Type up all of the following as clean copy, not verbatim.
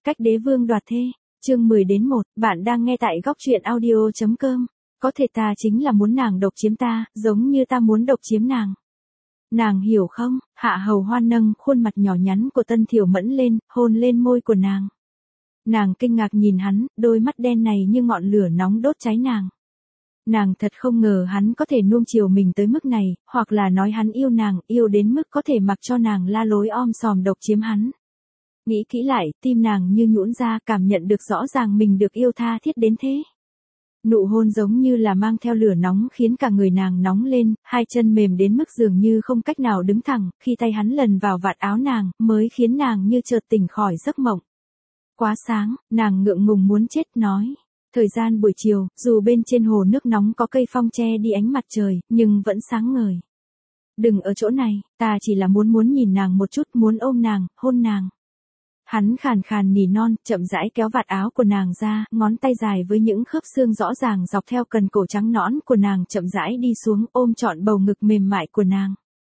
Cách đế vương đoạt thê, chương 10-1, bạn đang nghe tại góc truyện audio.com. Có thể ta chính là muốn nàng độc chiếm ta, giống như ta muốn độc chiếm nàng. Nàng hiểu không? Hạ Hầu Hoan nâng khuôn mặt nhỏ nhắn của Tân Thiểu Mẫn lên, hôn lên môi của nàng. Nàng kinh ngạc nhìn hắn, đôi mắt đen này như ngọn lửa nóng đốt cháy nàng. Nàng thật không ngờ hắn có thể nuông chiều mình tới mức này, hoặc là nói hắn yêu nàng, yêu đến mức có thể mặc cho nàng la lối om sòm độc chiếm hắn. Nghĩ kỹ lại, tim nàng như nhũn ra, cảm nhận được rõ ràng mình được yêu tha thiết đến thế. Nụ hôn giống như là mang theo lửa nóng khiến cả người nàng nóng lên, hai chân mềm đến mức dường như không cách nào đứng thẳng, khi tay hắn lần vào vạt áo nàng, mới khiến nàng như chợt tỉnh khỏi giấc mộng. Quá sáng, nàng ngượng ngùng muốn chết nói. Thời gian buổi chiều, dù bên trên hồ nước nóng có cây phong che đi ánh mặt trời, nhưng vẫn sáng ngời. Đừng ở chỗ này, ta chỉ là muốn nhìn nàng một chút, muốn ôm nàng, hôn nàng. Hắn khàn khàn nỉ non, chậm rãi kéo vạt áo của nàng ra, ngón tay dài với những khớp xương rõ ràng dọc theo cần cổ trắng nõn của nàng chậm rãi đi xuống, ôm trọn bầu ngực mềm mại của nàng.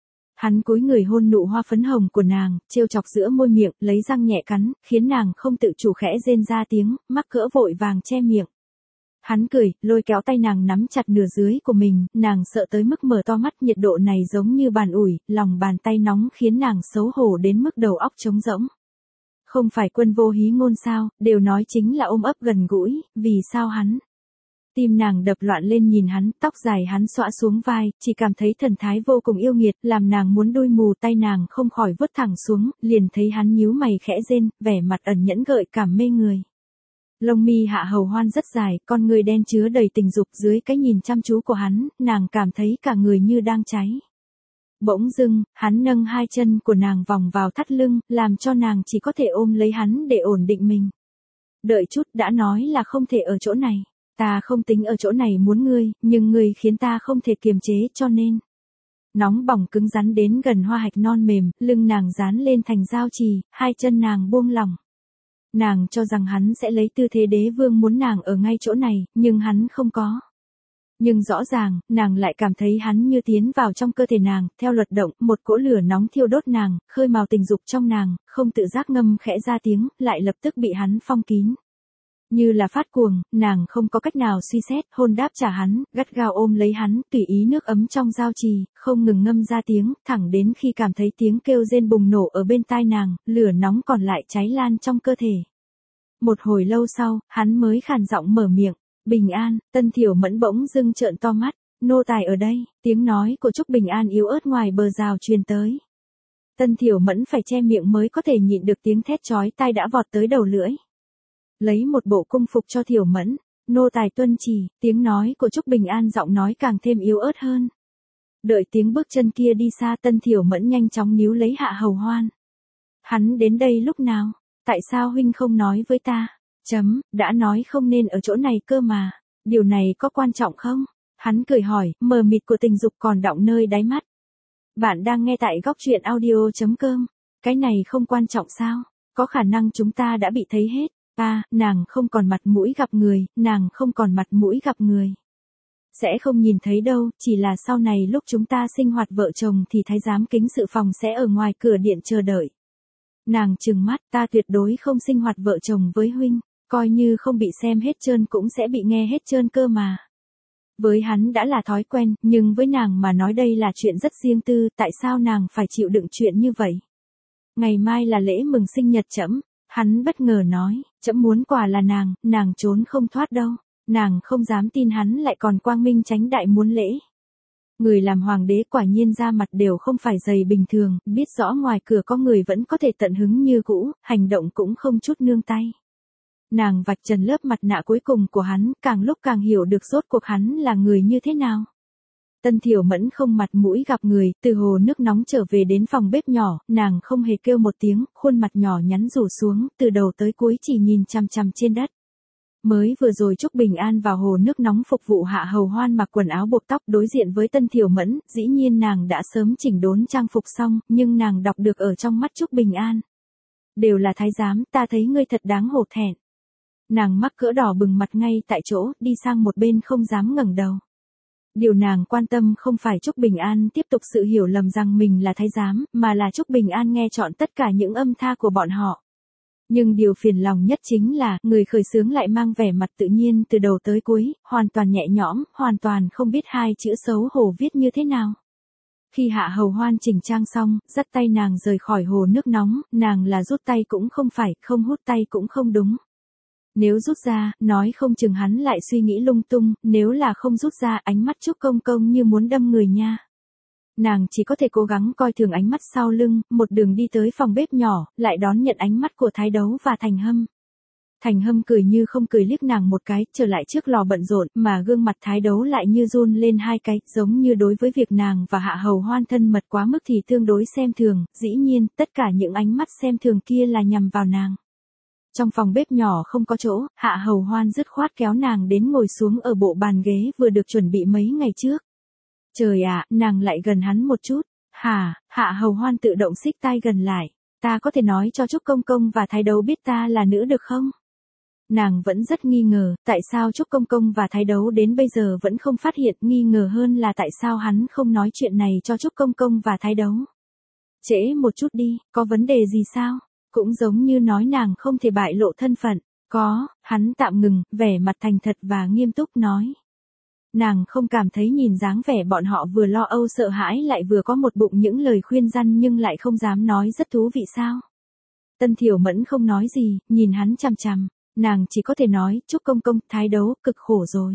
Hắn cúi người hôn nụ hoa phấn hồng của nàng, trêu chọc giữa môi miệng, lấy răng nhẹ cắn, khiến nàng không tự chủ khẽ rên ra tiếng, mắc cỡ vội vàng che miệng. Hắn cười, lôi kéo tay nàng nắm chặt nửa dưới của mình, nàng sợ tới mức mở to mắt, nhiệt độ này giống như bàn ủi, lòng bàn tay nóng khiến nàng xấu hổ đến mức đầu óc trống rỗng. Không phải Quân Vô Hí ngôn sao, đều nói chính là ôm ấp gần gũi, vì sao hắn? Tim nàng đập loạn lên nhìn hắn, tóc dài hắn xõa xuống vai, chỉ cảm thấy thần thái vô cùng yêu nghiệt, làm nàng muốn đôi mù, tay nàng không khỏi vứt thẳng xuống, liền thấy hắn nhíu mày khẽ rên, vẻ mặt ẩn nhẫn gợi cảm mê người. Lông mi Hạ Hầu Hoan rất dài, con người đen chứa đầy tình dục, dưới cái nhìn chăm chú của hắn, nàng cảm thấy cả người như đang cháy. Bỗng dưng, hắn nâng hai chân của nàng vòng vào thắt lưng, làm cho nàng chỉ có thể ôm lấy hắn để ổn định mình. Đợi chút, đã nói là không thể ở chỗ này. Ta không tính ở chỗ này muốn ngươi, nhưng ngươi khiến ta không thể kiềm chế, cho nên. Nóng bỏng cứng rắn đến gần hoa hạch non mềm, lưng nàng dán lên thành giao trì, hai chân nàng buông lỏng. Nàng cho rằng hắn sẽ lấy tư thế đế vương muốn nàng ở ngay chỗ này, nhưng hắn không có. Nhưng rõ ràng, nàng lại cảm thấy hắn như tiến vào trong cơ thể nàng, theo luật động, một cỗ lửa nóng thiêu đốt nàng, khơi mào tình dục trong nàng, không tự giác ngâm khẽ ra tiếng, lại lập tức bị hắn phong kín. Như là phát cuồng, nàng không có cách nào suy xét, hôn đáp trả hắn, gắt gao ôm lấy hắn, tùy ý nước ấm trong giao trì, không ngừng ngâm ra tiếng, thẳng đến khi cảm thấy tiếng kêu rên bùng nổ ở bên tai nàng, lửa nóng còn lại cháy lan trong cơ thể. Một hồi lâu sau, hắn mới khàn giọng mở miệng. Bình An, Tân Thiểu Mẫn bỗng dưng trợn to mắt, nô tài ở đây, tiếng nói của Trúc Bình An yếu ớt ngoài bờ rào truyền tới. Tân Thiểu Mẫn phải che miệng mới có thể nhịn được tiếng thét chói tai đã vọt tới đầu lưỡi. Lấy một bộ cung phục cho Thiểu Mẫn, nô tài tuân chỉ, tiếng nói của Trúc Bình An giọng nói càng thêm yếu ớt hơn. Đợi tiếng bước chân kia đi xa, Tân Thiểu Mẫn nhanh chóng níu lấy Hạ Hầu Hoan. Hắn đến đây lúc nào? Tại sao huynh không nói với ta? Đã nói không nên ở chỗ này cơ mà. Điều này có quan trọng không? Hắn cười hỏi, mờ mịt của tình dục còn đọng nơi đáy mắt. Bạn đang nghe tại góc truyện audio.com. Cái này không quan trọng sao? Có khả năng chúng ta đã bị thấy hết. Nàng không còn mặt mũi gặp người, nàng không còn mặt mũi gặp người. Sẽ không nhìn thấy đâu, chỉ là sau này lúc chúng ta sinh hoạt vợ chồng thì thái giám kính sự phòng sẽ ở ngoài cửa điện chờ đợi. Nàng trừng mắt, ta tuyệt đối không sinh hoạt vợ chồng với huynh. Coi như không bị xem hết trơn cũng sẽ bị nghe hết trơn cơ mà. Với hắn đã là thói quen, nhưng với nàng mà nói đây là chuyện rất riêng tư, tại sao nàng phải chịu đựng chuyện như vậy? Ngày mai là lễ mừng sinh nhật trẫm, hắn bất ngờ nói, trẫm muốn quà là nàng trốn không thoát đâu. Nàng không dám tin hắn lại còn quang minh chánh đại muốn lễ. Người làm hoàng đế quả nhiên da mặt đều không phải dày bình thường, biết rõ ngoài cửa có người vẫn có thể tận hứng như cũ, hành động cũng không chút nương tay. Nàng vạch trần lớp mặt nạ cuối cùng của hắn, càng lúc càng hiểu được rốt cuộc hắn là người như thế nào. Tân Thiểu Mẫn không mặt mũi gặp người, từ hồ nước nóng trở về đến phòng bếp nhỏ, nàng không hề kêu một tiếng, khuôn mặt nhỏ nhắn rủ xuống, từ đầu tới cuối chỉ nhìn chằm chằm trên đất. Mới vừa rồi Trúc Bình An vào hồ nước nóng phục vụ Hạ Hầu Hoan mặc quần áo buộc tóc đối diện với Tân Thiểu Mẫn, dĩ nhiên nàng đã sớm chỉnh đốn trang phục xong, nhưng nàng đọc được ở trong mắt Trúc Bình An. Đều là thái giám, ta thấy ngươi thật đáng hổ thẹn. Nàng mắc cỡ đỏ bừng mặt ngay tại chỗ, đi sang một bên không dám ngẩng đầu. Điều nàng quan tâm không phải Trúc Bình An tiếp tục sự hiểu lầm rằng mình là thái giám, mà là Trúc Bình An nghe trọn tất cả những âm tha của bọn họ. Nhưng điều phiền lòng nhất chính là, người khởi xướng lại mang vẻ mặt tự nhiên từ đầu tới cuối, hoàn toàn nhẹ nhõm, hoàn toàn không biết hai chữ xấu hổ viết như thế nào. Khi Hạ Hầu Hoan chỉnh trang xong, dắt tay nàng rời khỏi hồ nước nóng, nàng là rút tay cũng không phải, không hút tay cũng không đúng. Nếu rút ra, nói không chừng hắn lại suy nghĩ lung tung, nếu là không rút ra, ánh mắt Trúc Công Công như muốn đâm người nha. Nàng chỉ có thể cố gắng coi thường ánh mắt sau lưng, một đường đi tới phòng bếp nhỏ, lại đón nhận ánh mắt của Thái Đấu và Thành Hâm. Thành Hâm cười như không cười liếc nàng một cái, trở lại trước lò bận rộn, mà gương mặt Thái Đấu lại như run lên hai cái, giống như đối với việc nàng và Hạ Hầu Hoan thân mật quá mức thì tương đối xem thường, dĩ nhiên, tất cả những ánh mắt xem thường kia là nhằm vào nàng. Trong phòng bếp nhỏ không có chỗ, Hạ Hầu Hoan dứt khoát kéo nàng đến ngồi xuống ở bộ bàn ghế vừa được chuẩn bị mấy ngày trước. Trời ạ, nàng lại gần hắn một chút. Hả, Hạ Hầu Hoan tự động xích tai gần lại. Ta có thể nói cho Trúc Công Công và Thái Đấu biết ta là nữ được không? Nàng vẫn rất nghi ngờ, tại sao Trúc Công Công và Thái Đấu đến bây giờ vẫn không phát hiện, nghi ngờ hơn là tại sao hắn không nói chuyện này cho Trúc Công Công và Thái Đấu. Trễ một chút đi, có vấn đề gì sao? Cũng giống như nói nàng không thể bại lộ thân phận. Có, hắn tạm ngừng, vẻ mặt thành thật và nghiêm túc nói. Nàng không cảm thấy nhìn dáng vẻ bọn họ vừa lo âu sợ hãi lại vừa có một bụng những lời khuyên răn nhưng lại không dám nói rất thú vị sao. Tân Thiểu Mẫn không nói gì, nhìn hắn chằm chằm, nàng chỉ có thể nói, Trúc Công Công, Thái Đấu, cực khổ rồi.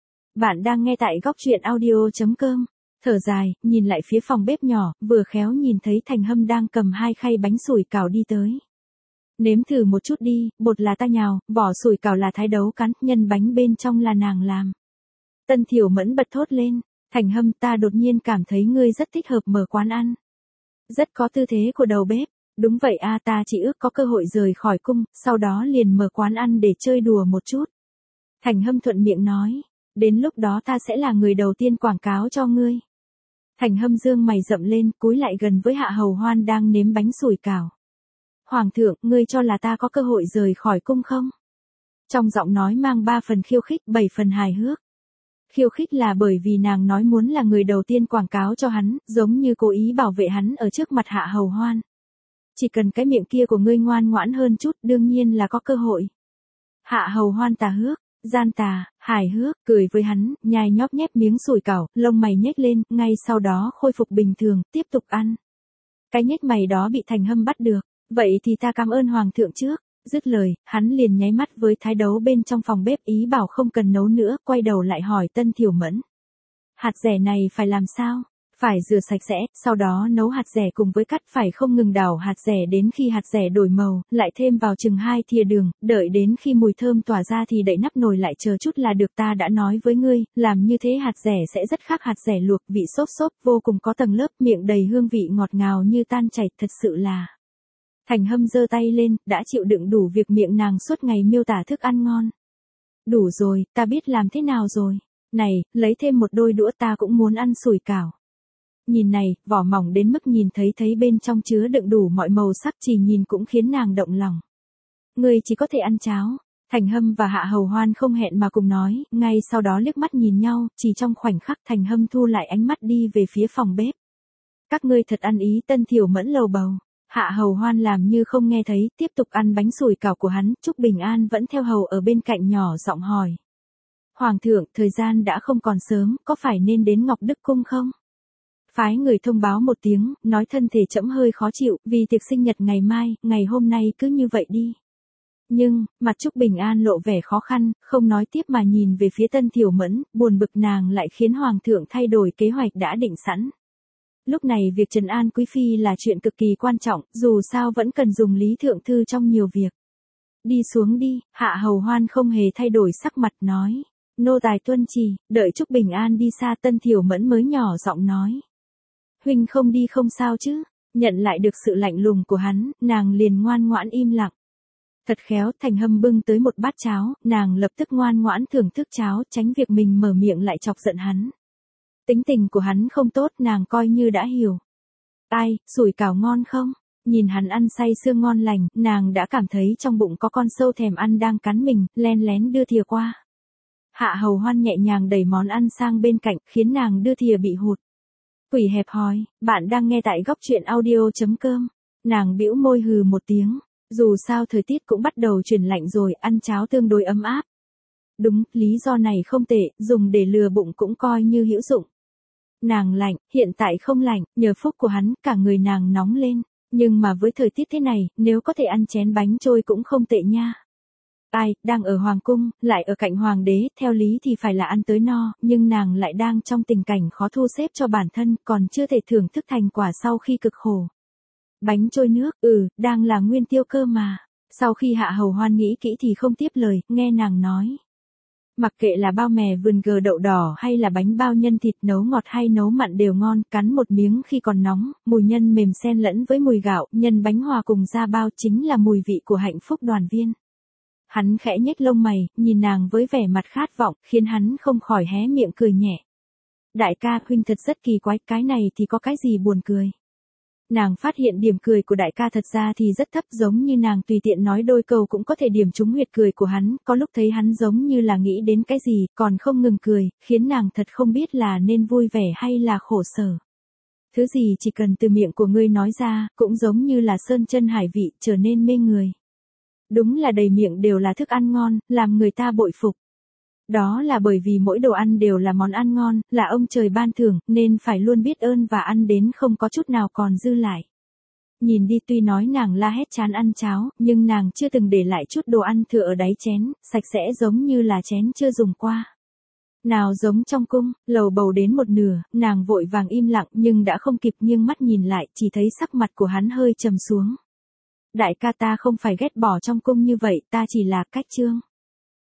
Bạn đang nghe tại góc truyện audio.com. Thở dài, nhìn lại phía phòng bếp nhỏ, vừa khéo nhìn thấy Thành Hâm đang cầm hai khay bánh sủi cảo đi tới. Nếm thử một chút đi, bột là ta nhào, vỏ sủi cảo là Thái Đấu cắn, nhân bánh bên trong là nàng làm. Tân Thiểu Mẫn bật thốt lên, Thành Hâm, ta đột nhiên cảm thấy ngươi rất thích hợp mở quán ăn. Rất có tư thế của đầu bếp. Đúng vậy a, ta chỉ ước có cơ hội rời khỏi cung, sau đó liền mở quán ăn để chơi đùa một chút. Thành Hâm thuận miệng nói, đến lúc đó ta sẽ là người đầu tiên quảng cáo cho ngươi. Thành Hâm dương mày rậm lên, cúi lại gần với Hạ Hầu Hoan đang nếm bánh sủi cảo. Hoàng thượng, ngươi cho là ta có cơ hội rời khỏi cung không? Trong giọng nói mang 3 phần khiêu khích, 7 phần hài hước. Khiêu khích là bởi vì nàng nói muốn là người đầu tiên quảng cáo cho hắn, giống như cố ý bảo vệ hắn ở trước mặt Hạ Hầu Hoan. Chỉ cần cái miệng kia của ngươi ngoan ngoãn hơn chút, đương nhiên là có cơ hội. Hạ Hầu Hoan tà hước, gian tà, hài hước, cười với hắn, nhai nhóp nhép miếng sủi cảo, lông mày nhếch lên, ngay sau đó khôi phục bình thường, tiếp tục ăn. Cái nhếch mày đó bị Thành Hâm bắt được, vậy thì ta cảm ơn Hoàng thượng trước. Dứt lời, hắn liền nháy mắt với Thái Đấu bên trong phòng bếp ý bảo không cần nấu nữa, quay đầu lại hỏi Tân Thiểu Mẫn. Hạt dẻ này phải làm sao? Phải rửa sạch sẽ, sau đó nấu hạt dẻ cùng với cắt, phải không ngừng đảo hạt dẻ đến khi hạt dẻ đổi màu, lại thêm vào chừng 2 thìa đường, đợi đến khi mùi thơm tỏa ra thì đậy nắp nồi lại chờ chút là được. Ta đã nói với ngươi, làm như thế hạt dẻ sẽ rất khác hạt dẻ luộc, vị xốp xốp, vô cùng có tầng lớp, miệng đầy hương vị ngọt ngào như tan chảy, thật sự là... Thành Hâm giơ tay lên, đã chịu đựng đủ việc miệng nàng suốt ngày miêu tả thức ăn ngon. Đủ rồi, ta biết làm thế nào rồi. Này, lấy thêm một đôi đũa, ta cũng muốn ăn sủi cảo. Nhìn này, vỏ mỏng đến mức nhìn thấy bên trong chứa đựng đủ mọi màu sắc, chỉ nhìn cũng khiến nàng động lòng. Ngươi chỉ có thể ăn cháo. Thành Hâm và Hạ Hầu Hoan không hẹn mà cùng nói, ngay sau đó liếc mắt nhìn nhau, chỉ trong khoảnh khắc Thành Hâm thu lại ánh mắt đi về phía phòng bếp. Các ngươi thật ăn ý, Tân Thiểu Mẫn lầu bầu. Hạ Hầu Hoan làm như không nghe thấy, tiếp tục ăn bánh sủi cảo của hắn, Trúc Bình An vẫn theo hầu ở bên cạnh nhỏ giọng hỏi. Hoàng thượng, thời gian đã không còn sớm, có phải nên đến Ngọc Đức Cung không? Phái người thông báo một tiếng, nói thân thể trẫm hơi khó chịu, vì tiệc sinh nhật ngày mai, ngày hôm nay cứ như vậy đi. Nhưng, mặt Trúc Bình An lộ vẻ khó khăn, không nói tiếp mà nhìn về phía Tân Thiểu Mẫn, buồn bực nàng lại khiến Hoàng thượng thay đổi kế hoạch đã định sẵn. Lúc này việc trấn an Quý Phi là chuyện cực kỳ quan trọng, dù sao vẫn cần dùng Lý Thượng Thư trong nhiều việc. Đi xuống đi, Hạ Hầu Hoan không hề thay đổi sắc mặt nói. Nô tài tuân chỉ, đợi Trúc Bình An đi xa Tân Thiểu Mẫn mới nhỏ giọng nói. Huynh không đi không sao chứ, nhận lại được sự lạnh lùng của hắn, nàng liền ngoan ngoãn im lặng. Thật khéo, Thành Hâm bưng tới một bát cháo, nàng lập tức ngoan ngoãn thưởng thức cháo, tránh việc mình mở miệng lại chọc giận hắn. Tính tình của hắn không tốt, nàng coi như đã hiểu. Ai, sủi cảo ngon không? Nhìn hắn ăn say sưa ngon lành, nàng đã cảm thấy trong bụng có con sâu thèm ăn đang cắn mình, len lén đưa thìa qua. Hạ Hầu Hoan nhẹ nhàng đẩy món ăn sang bên cạnh, khiến nàng đưa thìa bị hụt. Quỷ hẹp hòi, bạn đang nghe tại góc truyện audio.com. Nàng bĩu môi hừ một tiếng. Dù sao thời tiết cũng bắt đầu chuyển lạnh rồi, ăn cháo tương đối ấm áp. Đúng, lý do này không tệ, dùng để lừa bụng cũng coi như hữu dụng. Nàng lạnh, hiện tại không lạnh, nhờ phúc của hắn, cả người nàng nóng lên. Nhưng mà với thời tiết thế này, nếu có thể ăn chén bánh trôi cũng không tệ nha. Ai, đang ở hoàng cung, lại ở cạnh hoàng đế, theo lý thì phải là ăn tới no, nhưng nàng lại đang trong tình cảnh khó thu xếp cho bản thân, còn chưa thể thưởng thức thành quả sau khi cực khổ. Bánh trôi nước, đang là nguyên tiêu cơ mà. Sau khi Hạ Hầu Hoan nghĩ kỹ thì không tiếp lời, nghe nàng nói. Mặc kệ là bao mè vườn gờ đậu đỏ hay là bánh bao nhân thịt nấu ngọt hay nấu mặn đều ngon, cắn một miếng khi còn nóng, mùi nhân mềm xen lẫn với mùi gạo, nhân bánh hòa cùng da bao chính là mùi vị của hạnh phúc đoàn viên. Hắn khẽ nhếch lông mày, nhìn nàng với vẻ mặt khát vọng, khiến hắn không khỏi hé miệng cười nhẹ. Đại ca, huynh thật rất kỳ quái, cái này thì có cái gì buồn cười. Nàng phát hiện điểm cười của đại ca thật ra thì rất thấp, giống như nàng tùy tiện nói đôi câu cũng có thể điểm trúng huyệt cười của hắn, có lúc thấy hắn giống như là nghĩ đến cái gì, còn không ngừng cười, khiến nàng thật không biết là nên vui vẻ hay là khổ sở. Thứ gì chỉ cần từ miệng của ngươi nói ra, cũng giống như là sơn chân hải vị, trở nên mê người. Đúng là đầy miệng đều là thức ăn ngon, làm người ta bội phục. Đó là bởi vì mỗi đồ ăn đều là món ăn ngon, là ông trời ban thưởng, nên phải luôn biết ơn và ăn đến không có chút nào còn dư lại. Nhìn đi, tuy nói nàng la hét chán ăn cháo, nhưng nàng chưa từng để lại chút đồ ăn thừa ở đáy chén, sạch sẽ giống như là chén chưa dùng qua. Nào giống trong cung, lầu bầu đến một nửa, nàng vội vàng im lặng nhưng đã không kịp nghiêng mắt nhìn lại, chỉ thấy sắc mặt của hắn hơi trầm xuống. Đại ca, ta không phải ghét bỏ trong cung như vậy, ta chỉ là cách trương.